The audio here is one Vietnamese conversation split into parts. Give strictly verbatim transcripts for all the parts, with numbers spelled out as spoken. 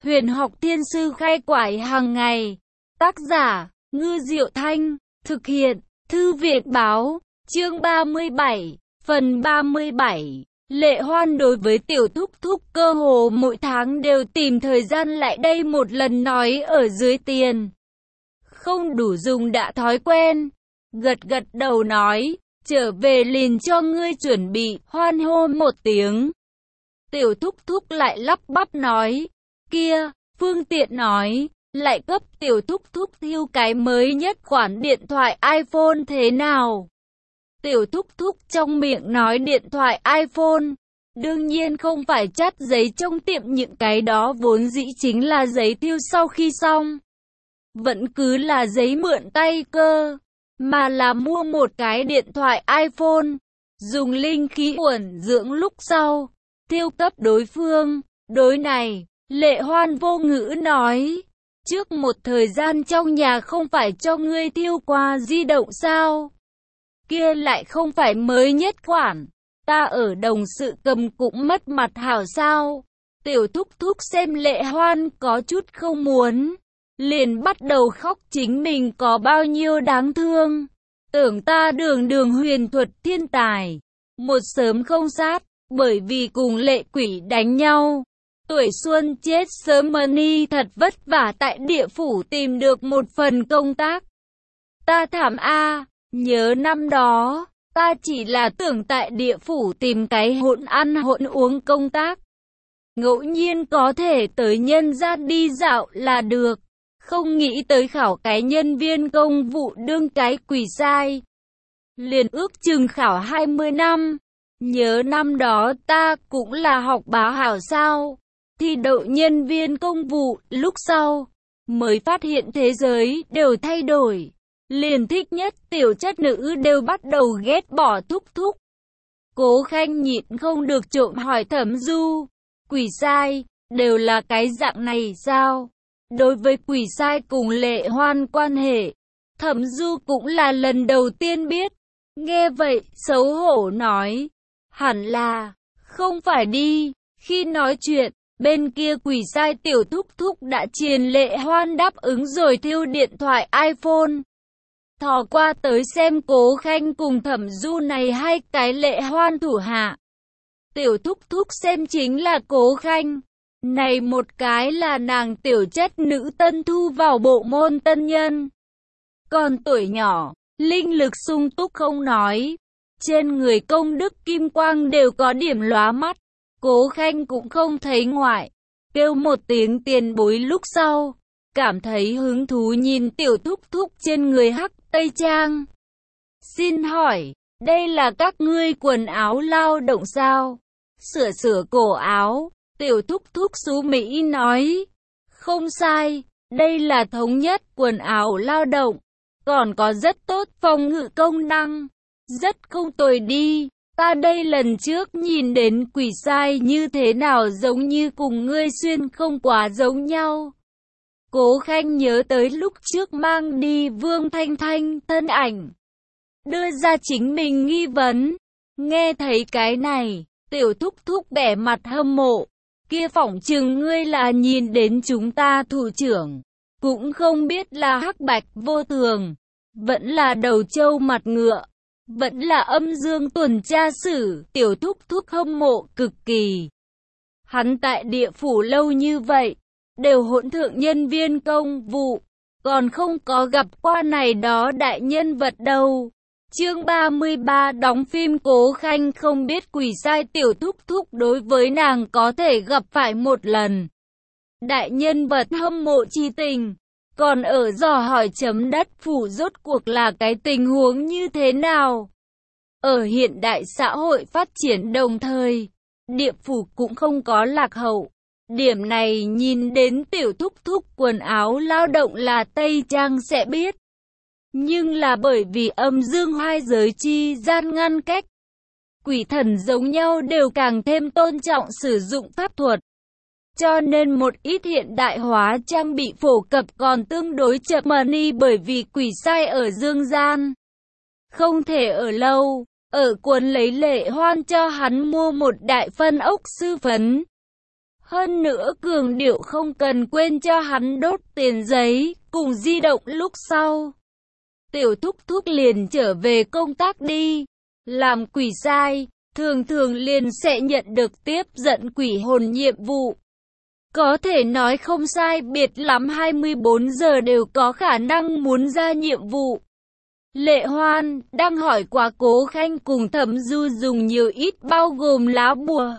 Huyền học thiên sư khai quải hàng ngày. Tác giả, Ngư Diệu Thanh. Thực hiện, Thư viện báo. Chương ba mươi bảy, phần ba mươi bảy. Lệ Hoan đối với Tiểu Thúc Thúc cơ hồ mỗi tháng đều tìm thời gian lại đây một lần nói ở dưới tiền. Không đủ dùng đã thói quen. Gật gật đầu nói, trở về liền cho ngươi chuẩn bị, hoan hô một tiếng. Tiểu Thúc Thúc lại lắp bắp nói, kia, phương tiện nói, lại cấp Tiểu Thúc Thúc thiêu cái mới nhất khoản điện thoại iPhone thế nào? Tiểu Thúc Thúc trong miệng nói điện thoại iPhone, đương nhiên không phải chắt giấy trong tiệm, những cái đó vốn dĩ chính là giấy thiêu sau khi xong. Vẫn cứ là giấy mượn tay cơ, mà là mua một cái điện thoại iPhone, dùng linh khí uẩn dưỡng lúc sau, thiêu cấp đối phương. Đối này, Lệ Hoan vô ngữ nói, trước một thời gian trong nhà không phải cho ngươi thiêu qua di động sao? Kia lại không phải mới nhất khoản, ta ở đồng sự cầm cũng mất mặt hảo sao? Tiểu Thúc Thúc xem Lệ Hoan có chút không muốn, liền bắt đầu khóc chính mình có bao nhiêu đáng thương. Tưởng ta đường đường huyền thuật thiên tài, một sớm không sát, bởi vì cùng lệ quỷ đánh nhau. Tuổi xuân chết sớm money thật vất vả tại địa phủ tìm được một phần công tác. Ta thảm a, nhớ năm đó, ta chỉ là tưởng tại địa phủ tìm cái hỗn ăn hỗn uống công tác. Ngẫu nhiên có thể tới nhân gian đi dạo là được. Không nghĩ tới khảo cái nhân viên công vụ đương cái quỷ sai. Liền ước chừng khảo hai mươi năm. Nhớ năm đó ta cũng là học báo hảo sao. Thi đậu nhân viên công vụ lúc sau. Mới phát hiện thế giới đều thay đổi. Liền thích nhất tiểu chất nữ đều bắt đầu ghét bỏ Thúc Thúc. Cố Khanh nhịn không được trộm hỏi Thẩm Du. Quỷ sai, đều là cái dạng này sao? Đối với quỷ sai cùng Lệ Hoan quan hệ, Thẩm Du cũng là lần đầu tiên biết. Nghe vậy, xấu hổ nói, hẳn là, không phải đi. Khi nói chuyện, bên kia quỷ sai Tiểu Thúc Thúc đã truyền Lệ Hoan đáp ứng rồi thiêu điện thoại iPhone. Thò qua tới xem Cố Khanh cùng Thẩm Du này hai cái Lệ Hoan thủ hạ. Tiểu Thúc Thúc xem chính là Cố Khanh. Này một cái là nàng tiểu chất nữ tân thu vào bộ môn tân nhân. Còn tuổi nhỏ, linh lực sung túc không nói. Trên người công đức kim quang đều có điểm lóa mắt. Cố Khanh cũng không thấy ngoại. Kêu một tiếng tiền bối lúc sau. Cảm thấy hứng thú nhìn Tiểu Thúc Thúc trên người hắc tây trang. Xin hỏi, đây là các ngươi quần áo lao động sao? Sửa sửa cổ áo. Tiểu Thúc Thúc xú Mỹ nói, không sai, đây là thống nhất quần áo lao động, còn có rất tốt phòng ngự công năng, rất không tồi đi. Ta đây lần trước nhìn đến quỷ sai như thế nào giống như cùng ngươi xuyên không quá giống nhau. Cố Khanh nhớ tới lúc trước mang đi Vương Thanh Thanh thân ảnh, đưa ra chính mình nghi vấn. Nghe thấy cái này, Tiểu Thúc Thúc bẻ mặt hâm mộ. Kia phỏng chừng ngươi là nhìn đến chúng ta thủ trưởng, cũng không biết là hắc bạch vô thường, vẫn là đầu trâu mặt ngựa, vẫn là âm dương tuần tra sử. Tiểu Thúc Thúc hâm mộ cực kỳ. Hắn tại địa phủ lâu như vậy, đều hỗn thượng nhân viên công vụ, còn không có gặp qua này đó đại nhân vật đâu. Chương ba mươi ba đóng phim Cố Khanh không biết quỷ sai Tiểu Thúc Thúc đối với nàng có thể gặp phải một lần. Đại nhân vật hâm mộ chi tình, còn ở dò hỏi chấm đất phủ rốt cuộc là cái tình huống như thế nào. Ở hiện đại xã hội phát triển đồng thời, địa phủ cũng không có lạc hậu. Điểm này nhìn đến Tiểu Thúc Thúc quần áo lao động là tây trang sẽ biết. Nhưng là bởi vì âm dương hai giới chi gian ngăn cách, quỷ thần giống nhau đều càng thêm tôn trọng sử dụng pháp thuật. Cho nên một ít hiện đại hóa trang bị phổ cập còn tương đối chậm money, bởi vì quỷ sai ở dương gian không thể ở lâu. Ở cuốn lấy Lệ Hoan cho hắn mua một đại phân ốc sư phấn. Hơn nữa cường điệu không cần quên cho hắn đốt tiền giấy, cùng di động lúc sau. Tiểu thúc thúc liền trở về công tác đi. Làm quỷ sai, thường thường liền sẽ nhận được tiếp dẫn quỷ hồn nhiệm vụ. Có thể nói không sai biệt lắm hai mươi bốn giờ đều có khả năng muốn ra nhiệm vụ. Lệ Hoan đang hỏi qua Cố Khanh cùng Thẩm Du dùng nhiều ít bao gồm lá bùa,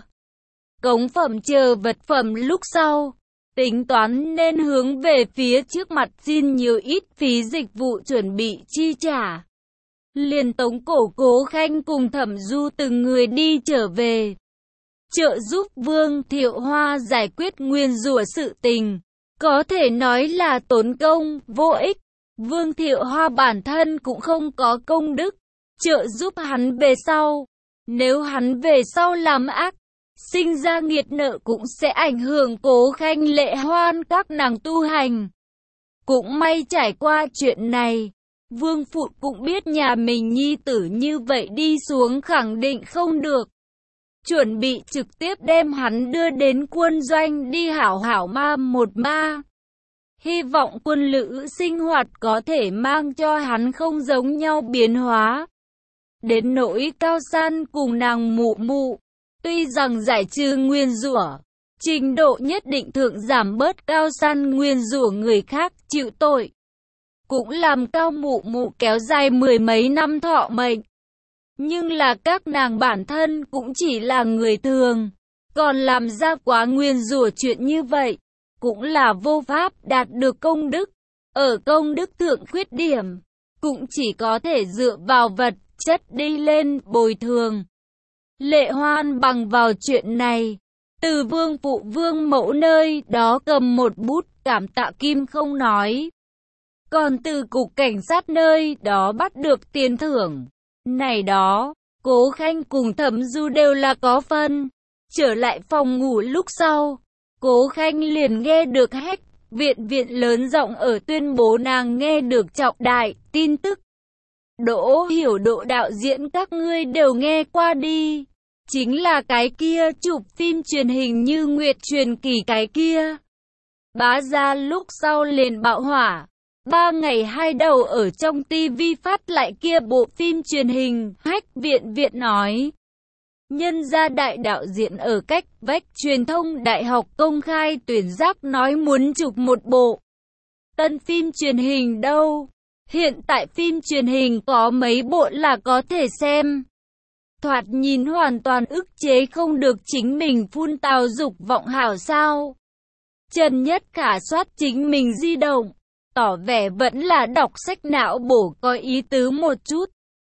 cống phẩm chờ vật phẩm lúc sau. Tính toán nên hướng về phía trước mặt xin nhiều ít phí dịch vụ chuẩn bị chi trả. Liền tống cổ Cố Khanh cùng Thẩm Du từng người đi trở về. Trợ giúp Vương Thiệu Hoa giải quyết nguyên rủa sự tình. Có thể nói là tốn công, vô ích. Vương Thiệu Hoa bản thân cũng không có công đức. Trợ giúp hắn về sau. Nếu hắn về sau làm ác, sinh ra nghiệt nợ cũng sẽ ảnh hưởng Cố Khanh Lệ Hoan các nàng tu hành. Cũng may trải qua chuyện này, Vương Phụ cũng biết nhà mình nhi tử như vậy đi xuống khẳng định không được. Chuẩn bị trực tiếp đem hắn đưa đến quân doanh đi hảo hảo ma một ma. Hy vọng quân lữ sinh hoạt có thể mang cho hắn không giống nhau biến hóa. Đến nỗi Cao San cùng nàng mụ mụ, tuy rằng giải trừ nguyên rủa, trình độ nhất định thượng giảm bớt Cao San nguyên rủa người khác chịu tội, cũng làm Cao mụ mụ kéo dài mười mấy năm thọ mệnh. Nhưng là các nàng bản thân cũng chỉ là người thường, còn làm ra quá nguyên rủa chuyện như vậy, cũng là vô pháp đạt được công đức. Ở công đức thượng khuyết điểm, cũng chỉ có thể dựa vào vật chất đi lên bồi thường. Lệ Hoan bằng vào chuyện này, từ Vương Phụ Vương Mẫu nơi đó cầm một bút cảm tạ kim không nói. Còn từ cục cảnh sát nơi đó bắt được tiền thưởng. Này đó, Cố Khanh cùng Thẩm Du đều là có phân. Trở lại phòng ngủ lúc sau, Cố Khanh liền nghe được Hách viện viện lớn giọng ở tuyên bố nàng nghe được trọng đại tin tức. Đỗ Hiểu Độ đạo diễn các ngươi đều nghe qua đi. Chính là cái kia chụp phim truyền hình Như Nguyệt truyền kỳ cái kia. Bá ra lúc sau liền bạo hỏa. Ba ngày hai đầu ở trong tivi phát lại kia bộ phim truyền hình. Hách viện viện nói. Nhân gia đại đạo diễn ở cách vách truyền thông đại học công khai tuyển giác nói muốn chụp một bộ tân phim truyền hình đâu. Hiện tại phim truyền hình có mấy bộ là có thể xem. Thoạt nhìn hoàn toàn ức chế không được chính mình phun tào dục vọng hảo sao. Trần Nhất Khả soát chính mình di động, tỏ vẻ vẫn là đọc sách não bổ có ý tứ một chút.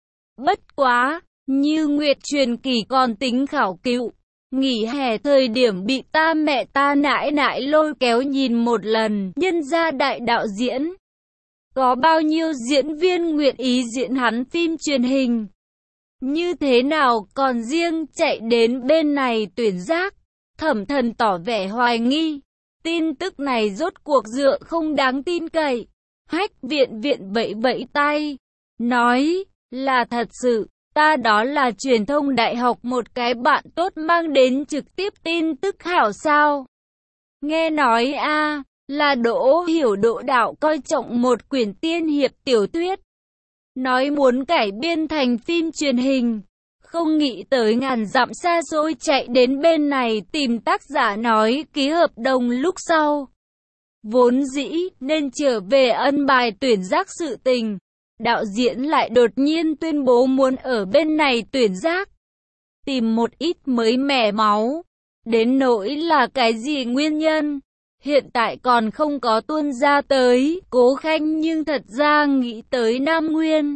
Bất quá, Như Nguyệt truyền kỳ còn tính khảo cứu. Nghỉ hè thời điểm bị ta mẹ ta nãi nãi lôi kéo nhìn một lần, nhân gia đại đạo diễn. Có bao nhiêu diễn viên nguyện ý diễn hắn phim truyền hình? Như thế nào còn riêng chạy đến bên này tuyển giác? Thẩm Thần tỏ vẻ hoài nghi. Tin tức này rốt cuộc dựa không đáng tin cậy. Hách viện viện vẫy vẫy tay, nói là thật sự. Ta đó là truyền thông đại học một cái bạn tốt mang đến trực tiếp tin tức hảo sao. Nghe nói a là Đỗ Hiểu Độ đạo coi trọng một quyển tiên hiệp tiểu thuyết. Nói muốn cải biên thành phim truyền hình. Không nghĩ tới ngàn dặm xa xôi chạy đến bên này tìm tác giả nói ký hợp đồng lúc sau. Vốn dĩ nên trở về ân bài tuyển giác sự tình. Đạo diễn lại đột nhiên tuyên bố muốn ở bên này tuyển giác. Tìm một ít mới mẻ máu. Đến nỗi là cái gì nguyên nhân, hiện tại còn không có tuôn ra tới. Cố Khanh nhưng thật ra nghĩ tới Nam Nguyên.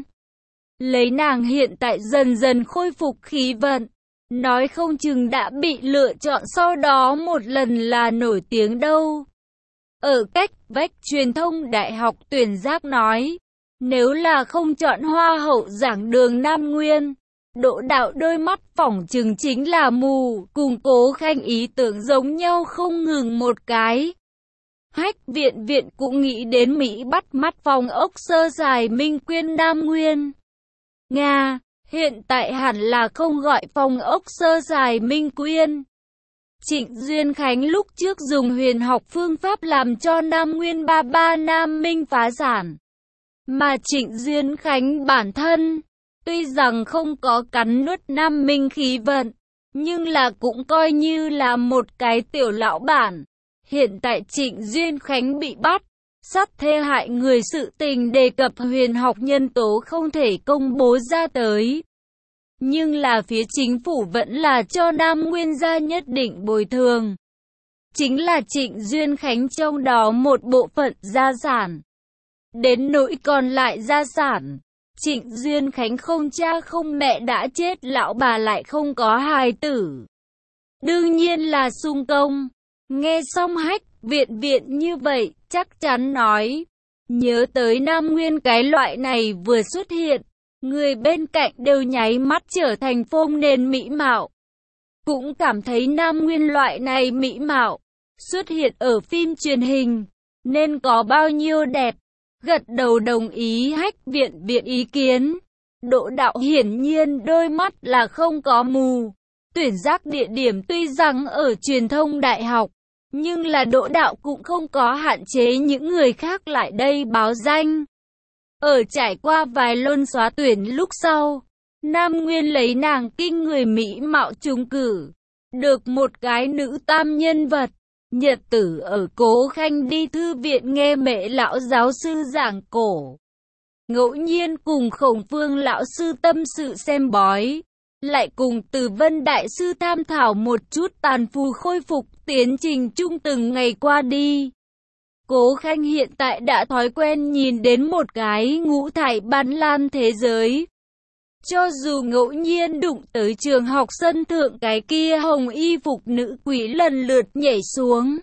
Lấy nàng hiện tại dần dần khôi phục khí vận, nói không chừng đã bị lựa chọn sau đó một lần là nổi tiếng đâu. Ở cách vách truyền thông đại học tuyển giác nói, nếu là không chọn hoa hậu giảng đường Nam Nguyên, Độ đạo đôi mắt phỏng chừng chính là mù, cùng Cố Khanh ý tưởng giống nhau không ngừng một cái. Hách viện viện cũng nghĩ đến Mỹ bắt mắt phòng ốc sơ dài Minh Quyên Nam Nguyên. Nga, hiện tại hẳn là không gọi phòng ốc sơ dài Minh Quyên. Trịnh Duyên Khánh lúc trước dùng huyền học phương pháp làm cho Nam Nguyên ba ba Nam Minh phá sản. Mà Trịnh Duyên Khánh bản thân, tuy rằng không có cắn nuốt Nam Minh khí vận, nhưng là cũng coi như là một cái tiểu lão bản. Hiện tại Trịnh Duyên Khánh bị bắt, sát thê hại người sự tình đề cập huyền học nhân tố không thể công bố ra tới. Nhưng là phía chính phủ vẫn là cho Nam Nguyên gia nhất định bồi thường. Chính là Trịnh Duyên Khánh trong đó một bộ phận gia sản. Đến nỗi còn lại gia sản, Trịnh Duyên Khánh không cha không mẹ đã chết, lão bà lại không có hài tử. Đương nhiên là sung công. Nghe xong Hách Viện Viện như vậy, chắc chắn nói. Nhớ tới Nam Nguyên cái loại này vừa xuất hiện, người bên cạnh đều nháy mắt trở thành phông nền mỹ mạo. Cũng cảm thấy Nam Nguyên loại này mỹ mạo, xuất hiện ở phim truyền hình, nên có bao nhiêu đẹp. Gật đầu đồng ý Hách Viện Viện ý kiến. Đỗ Đạo hiển nhiên đôi mắt là không có mù. Tuyển giác địa điểm tuy rằng ở truyền thông đại học, nhưng là Đỗ Đạo cũng không có hạn chế những người khác lại đây báo danh. Ở trải qua vài luân xóa tuyển lúc sau, Nam Nguyên lấy nàng kinh người mỹ mạo trúng cử, được một cái nữ tam nhân vật. Nhật tử ở Cố Khanh đi thư viện nghe Mễ lão giáo sư giảng cổ, ngẫu nhiên cùng Khổng Phương lão sư tâm sự xem bói, lại cùng Từ Vân đại sư tham thảo một chút tàn phù khôi phục tiến trình chung từng ngày qua đi. Cố Khanh hiện tại đã thói quen nhìn đến một cái ngũ thải ban lan thế giới. Cho dù ngẫu nhiên đụng tới trường học sân thượng cái kia hồng y phục nữ quỷ lần lượt nhảy xuống.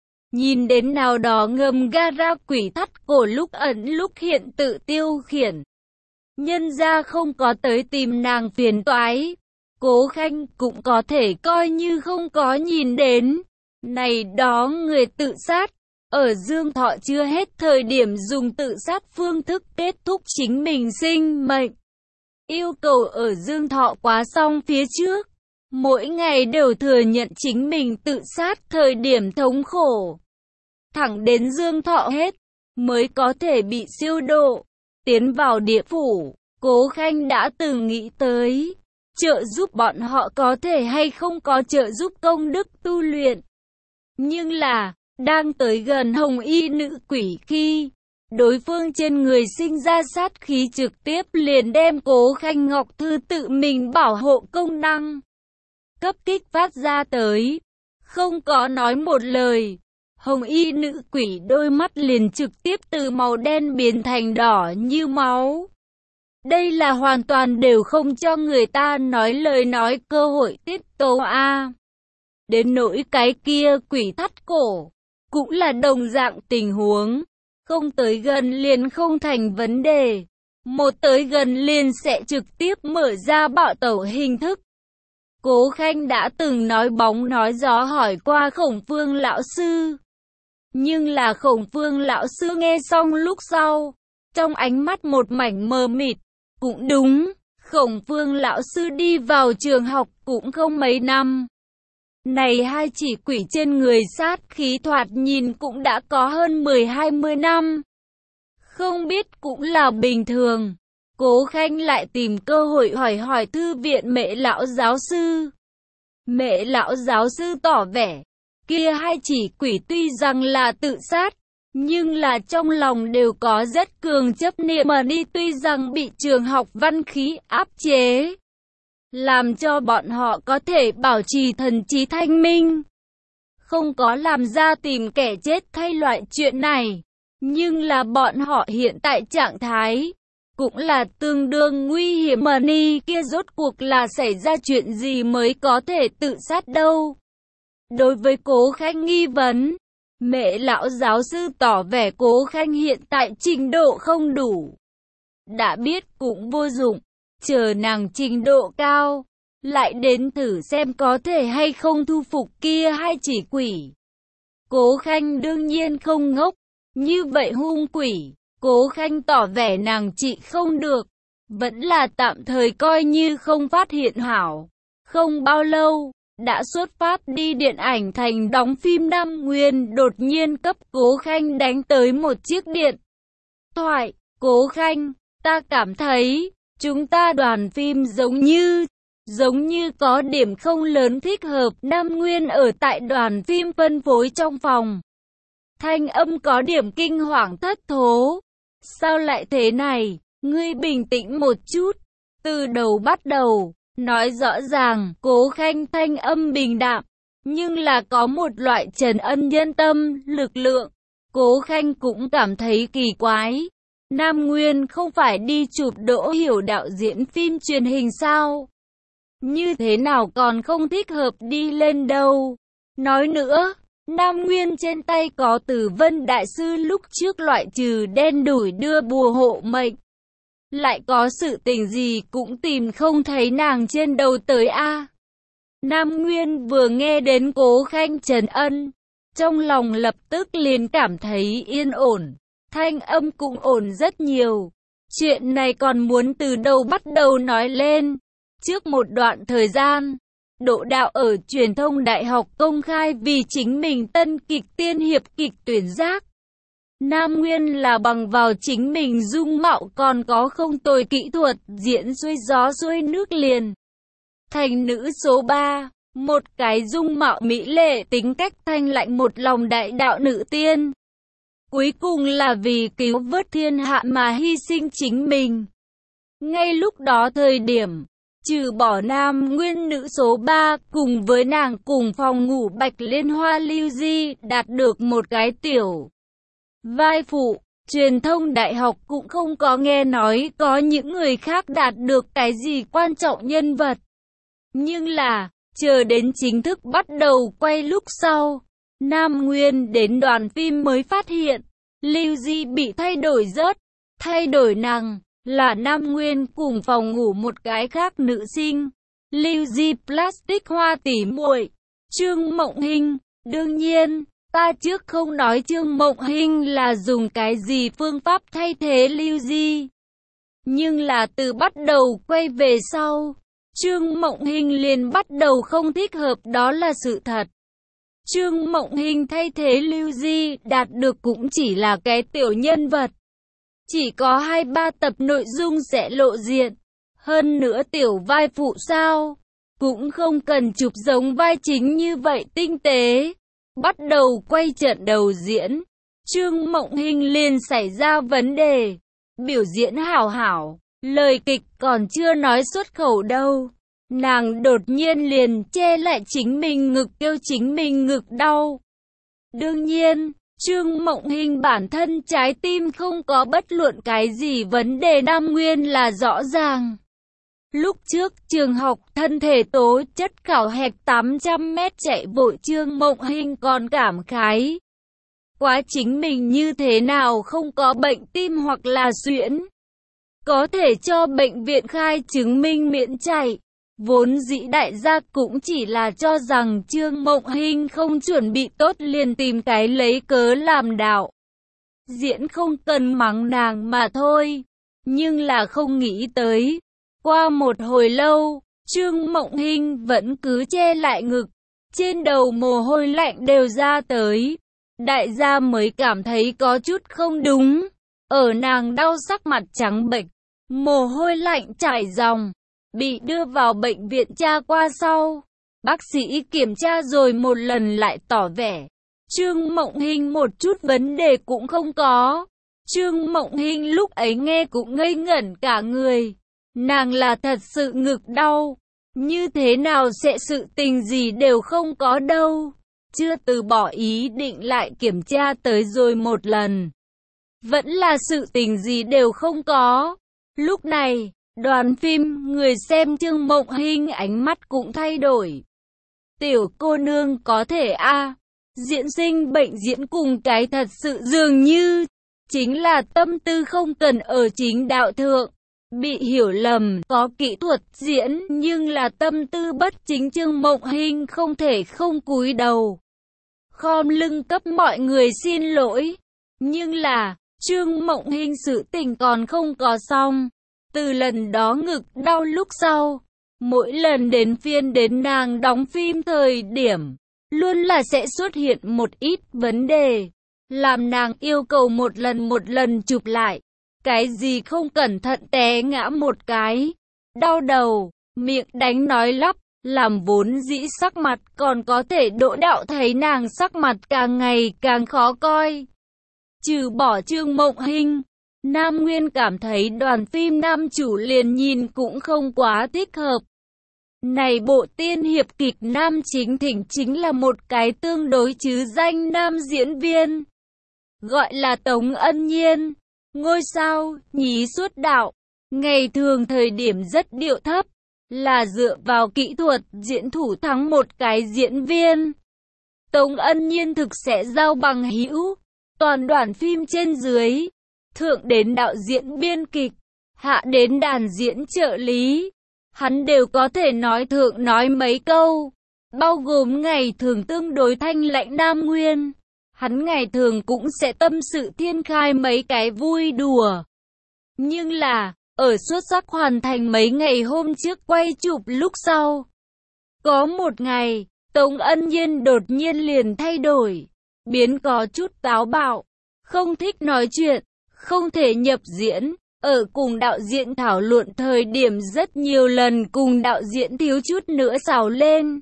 Nhìn đến nào đó ngầm gara quỷ thắt cổ lúc ẩn lúc hiện tự tiêu khiển. Nhân ra không có tới tìm nàng phiền toái. Cố Khanh cũng có thể coi như không có nhìn đến. Này đó người tự sát. Ở Dương Thọ chưa hết thời điểm dùng tự sát phương thức kết thúc chính mình sinh mệnh. Yêu cầu ở Dương Thọ quá xong phía trước, mỗi ngày đều thừa nhận chính mình tự sát thời điểm thống khổ. Thẳng đến Dương Thọ hết, mới có thể bị siêu độ, tiến vào địa phủ. Cố Khanh đã từng nghĩ tới, trợ giúp bọn họ có thể hay không có trợ giúp công đức tu luyện. Nhưng là, đang tới gần hồng y nữ quỷ khi, đối phương trên người sinh ra sát khí trực tiếp liền đem Cố Khanh Ngọc Thư tự mình bảo hộ công năng cấp kích phát ra tới. Không có nói một lời, hồng y nữ quỷ đôi mắt liền trực tiếp từ màu đen biến thành đỏ như máu. Đây là hoàn toàn đều không cho người ta nói lời nói cơ hội tiết tấu a. Đến nỗi cái kia quỷ thắt cổ, cũng là đồng dạng tình huống. Không tới gần liền không thành vấn đề. Một tới gần liền sẽ trực tiếp mở ra bạo tẩu hình thức. Cố Khanh đã từng nói bóng nói gió hỏi qua Khổng Phương lão sư. Nhưng là Khổng Phương lão sư nghe xong lúc sau, trong ánh mắt một mảnh mờ mịt. Cũng đúng, Khổng Phương lão sư đi vào trường học cũng không mấy năm. Này hai chỉ quỷ trên người sát khí thoạt nhìn cũng đã có hơn mười hai mươi năm. Không biết cũng là bình thường. Cố Khanh lại tìm cơ hội hỏi hỏi thư viện Mễ lão giáo sư. Mễ lão giáo sư tỏ vẻ, kia hai chỉ quỷ tuy rằng là tự sát, nhưng là trong lòng đều có rất cường chấp niệm mà đi, tuy rằng bị trường học văn khí áp chế, làm cho bọn họ có thể bảo trì thần trí thanh minh, không có làm ra tìm kẻ chết thay loại chuyện này. Nhưng là bọn họ hiện tại trạng thái cũng là tương đương nguy hiểm, mà ni kia rốt cuộc là xảy ra chuyện gì mới có thể tự sát đâu. Đối với Cố Khanh nghi vấn, Mễ lão giáo sư tỏ vẻ Cố Khanh hiện tại trình độ không đủ. Đã biết cũng vô dụng, chờ nàng trình độ cao, lại đến thử xem có thể hay không thu phục kia hai chỉ quỷ. Cố Khanh đương nhiên không ngốc, như vậy hung quỷ, Cố Khanh tỏ vẻ nàng trị không được, vẫn là tạm thời coi như không phát hiện hảo. Không bao lâu, đã xuất phát đi điện ảnh thành đóng phim. Nam Nguyên đột nhiên cấp Cố Khanh đánh tới một chiếc điện thoại. Cố Khanh, ta cảm thấy, chúng ta đoàn phim giống như, giống như có điểm không lớn thích hợp. Nam Nguyên ở tại đoàn phim phân phối trong phòng. Thanh âm có điểm kinh hoàng thất thố. Sao lại thế này? Ngươi bình tĩnh một chút. Từ đầu bắt đầu, nói rõ ràng. Cố Khanh thanh âm bình đạm, nhưng là có một loại trấn ân nhân tâm, lực lượng. Cố Khanh cũng cảm thấy kỳ quái. Nam Nguyên không phải đi chụp Đỗ Hiểu đạo diễn phim truyền hình sao? Như thế nào còn không thích hợp đi lên đâu? Nói nữa, Nam Nguyên trên tay có Tử Vân Đại Sư lúc trước loại trừ đen đủi đưa bùa hộ mệnh. Lại có sự tình gì cũng tìm không thấy nàng trên đầu tới a. Nam Nguyên vừa nghe đến Cố Khanh trấn ân, trong lòng lập tức liền cảm thấy yên ổn, thanh âm cũng ổn rất nhiều. Chuyện này còn muốn từ đầu bắt đầu nói lên. Trước một đoạn thời gian, Đỗ Đạo ở truyền thông đại học công khai vì chính mình tân kịch tiên hiệp kịch tuyển giác. Nam Nguyên là bằng vào chính mình dung mạo còn có không tồi kỹ thuật diễn xuôi gió xuôi nước liền thành nữ số ba, một cái dung mạo mỹ lệ tính cách thanh lạnh một lòng đại đạo nữ tiên. Cuối cùng là vì cứu vớt thiên hạ mà hy sinh chính mình. Ngay lúc đó thời điểm, trừ bỏ Nam Nguyên nữ số ba cùng với nàng cùng phòng ngủ Bạch Liên Hoa Lưu Di đạt được một cái tiểu vai phụ, truyền thông đại học cũng không có nghe nói có những người khác đạt được cái gì quan trọng nhân vật. Nhưng là, chờ đến chính thức bắt đầu quay lúc sau, Nam Nguyên đến đoàn phim mới phát hiện, Lưu Di bị thay đổi rớt, thay đổi nàng, là Nam Nguyên cùng phòng ngủ một cái khác nữ sinh. Lưu Di Plastic Hoa tỉ muội, Trương Mộng Hinh, đương nhiên. Ta trước không nói Trương Mộng Hinh là dùng cái gì phương pháp thay thế Lưu Di. Nhưng là từ bắt đầu quay về sau, Trương Mộng Hinh liền bắt đầu không thích hợp, đó là sự thật. Trương Mộng Hinh thay thế Lưu Di đạt được cũng chỉ là cái tiểu nhân vật. Chỉ có hai ba tập nội dung sẽ lộ diện. Hơn nữa tiểu vai phụ sao, cũng không cần chụp giống vai chính như vậy tinh tế. Bắt đầu quay trận đầu diễn, Trương Mộng Hinh liền xảy ra vấn đề. Biểu diễn hảo hảo, lời kịch còn chưa nói xuất khẩu đâu. Nàng đột nhiên liền che lại chính mình ngực, kêu chính mình ngực đau. Đương nhiên, Trương Mộng Hinh bản thân trái tim không có bất luận cái gì vấn đề. Nam Nguyên là rõ ràng. Lúc trước trường học thân thể tố chất khảo hạch tám trăm mét chạy vội, Trương Mộng Hinh còn cảm khái quá chính mình như thế nào không có bệnh tim hoặc là suyễn, có thể cho bệnh viện khai chứng minh miễn chạy. Vốn dĩ đại gia cũng chỉ là cho rằng Trương Mộng Hinh không chuẩn bị tốt liền tìm cái lấy cớ làm đạo diễn không cần mắng nàng mà thôi. Nhưng là không nghĩ tới, qua một hồi lâu, Trương Mộng Hinh vẫn cứ che lại ngực, trên đầu mồ hôi lạnh đều ra tới. Đại gia mới cảm thấy có chút không đúng. Ở nàng đau sắc mặt trắng bệch, mồ hôi lạnh chảy ròng, bị đưa vào bệnh viện tra qua sau. Bác sĩ kiểm tra rồi một lần lại tỏ vẻ Trương Mộng Hinh một chút vấn đề cũng không có. Trương Mộng Hinh lúc ấy nghe cũng ngây ngẩn cả người. Nàng là thật sự ngực đau, như thế nào sẽ sự tình gì đều không có đâu. Chưa từ bỏ ý định lại kiểm tra tới rồi một lần, vẫn là sự tình gì đều không có. Lúc này, đoàn phim, người xem Trương Mộng Hinh ánh mắt cũng thay đổi. Tiểu cô nương có thể a à, diễn sinh bệnh diễn cùng cái thật sự dường như chính là tâm tư không cần ở chính đạo thượng. Bị hiểu lầm, có kỹ thuật diễn nhưng là tâm tư bất chính. Trương Mộng Hinh không thể không cúi đầu, khom lưng cấp mọi người xin lỗi. Nhưng là, Trương Mộng Hinh sự tình còn không có xong. Từ lần đó ngực đau lúc sau, Mỗi lần đến phiên đến nàng đóng phim thời điểm, luôn là sẽ xuất hiện một ít vấn đề, làm nàng yêu cầu một lần một lần chụp lại. Cái gì không cẩn thận té ngã một cái, đau đầu, miệng đánh nói lắp, làm vốn dĩ sắc mặt còn có thể Đỗ Đạo thấy nàng sắc mặt càng ngày càng khó coi. Trừ bỏ Trương Mộng Hinh, Nam Nguyên cảm thấy đoàn phim nam chủ liền nhìn cũng không quá thích hợp. Này bộ tiên hiệp kịch nam chính thỉnh chính là một cái tương đối chứ danh nam diễn viên, gọi là Tống Ân Nhiên, ngôi sao nhí xuất đạo, ngày thường thời điểm rất điệu thấp, là dựa vào kỹ thuật diễn thủ thắng một cái diễn viên. Tống Ân Nhiên thực sẽ giao bằng hữu, toàn đoàn phim trên dưới, thượng đến đạo diễn biên kịch, hạ đến đàn diễn trợ lý, hắn đều có thể nói thượng nói mấy câu, bao gồm ngày thường tương đối thanh lãnh Nam Nguyên. Hắn ngày thường cũng sẽ tâm sự thiên khai mấy cái vui đùa. Nhưng là, ở xuất sắc hoàn thành mấy ngày hôm trước quay chụp lúc sau. Có một ngày, Tống Ân Nhiên đột nhiên liền thay đổi, biến có chút táo bạo, không thích nói chuyện, không thể nhập diễn. Ở cùng đạo diễn thảo luận thời điểm rất nhiều lần cùng đạo diễn thiếu chút nữa xào lên.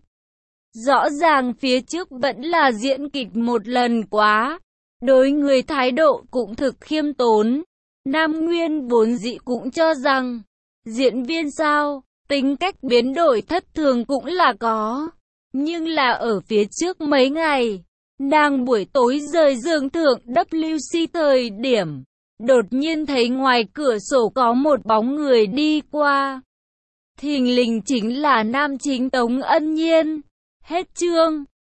Rõ ràng phía trước vẫn là diễn kịch một lần quá, đối người thái độ cũng thực khiêm tốn. Nam Nguyên vốn dĩ cũng cho rằng, diễn viên sao, tính cách biến đổi thất thường cũng là có. Nhưng là ở phía trước mấy ngày, nàng buổi tối rời giường thượng W C thời điểm, đột nhiên thấy ngoài cửa sổ có một bóng người đi qua. Thình lình chính là nam chính Tống Ân Nhiên. Hết chương.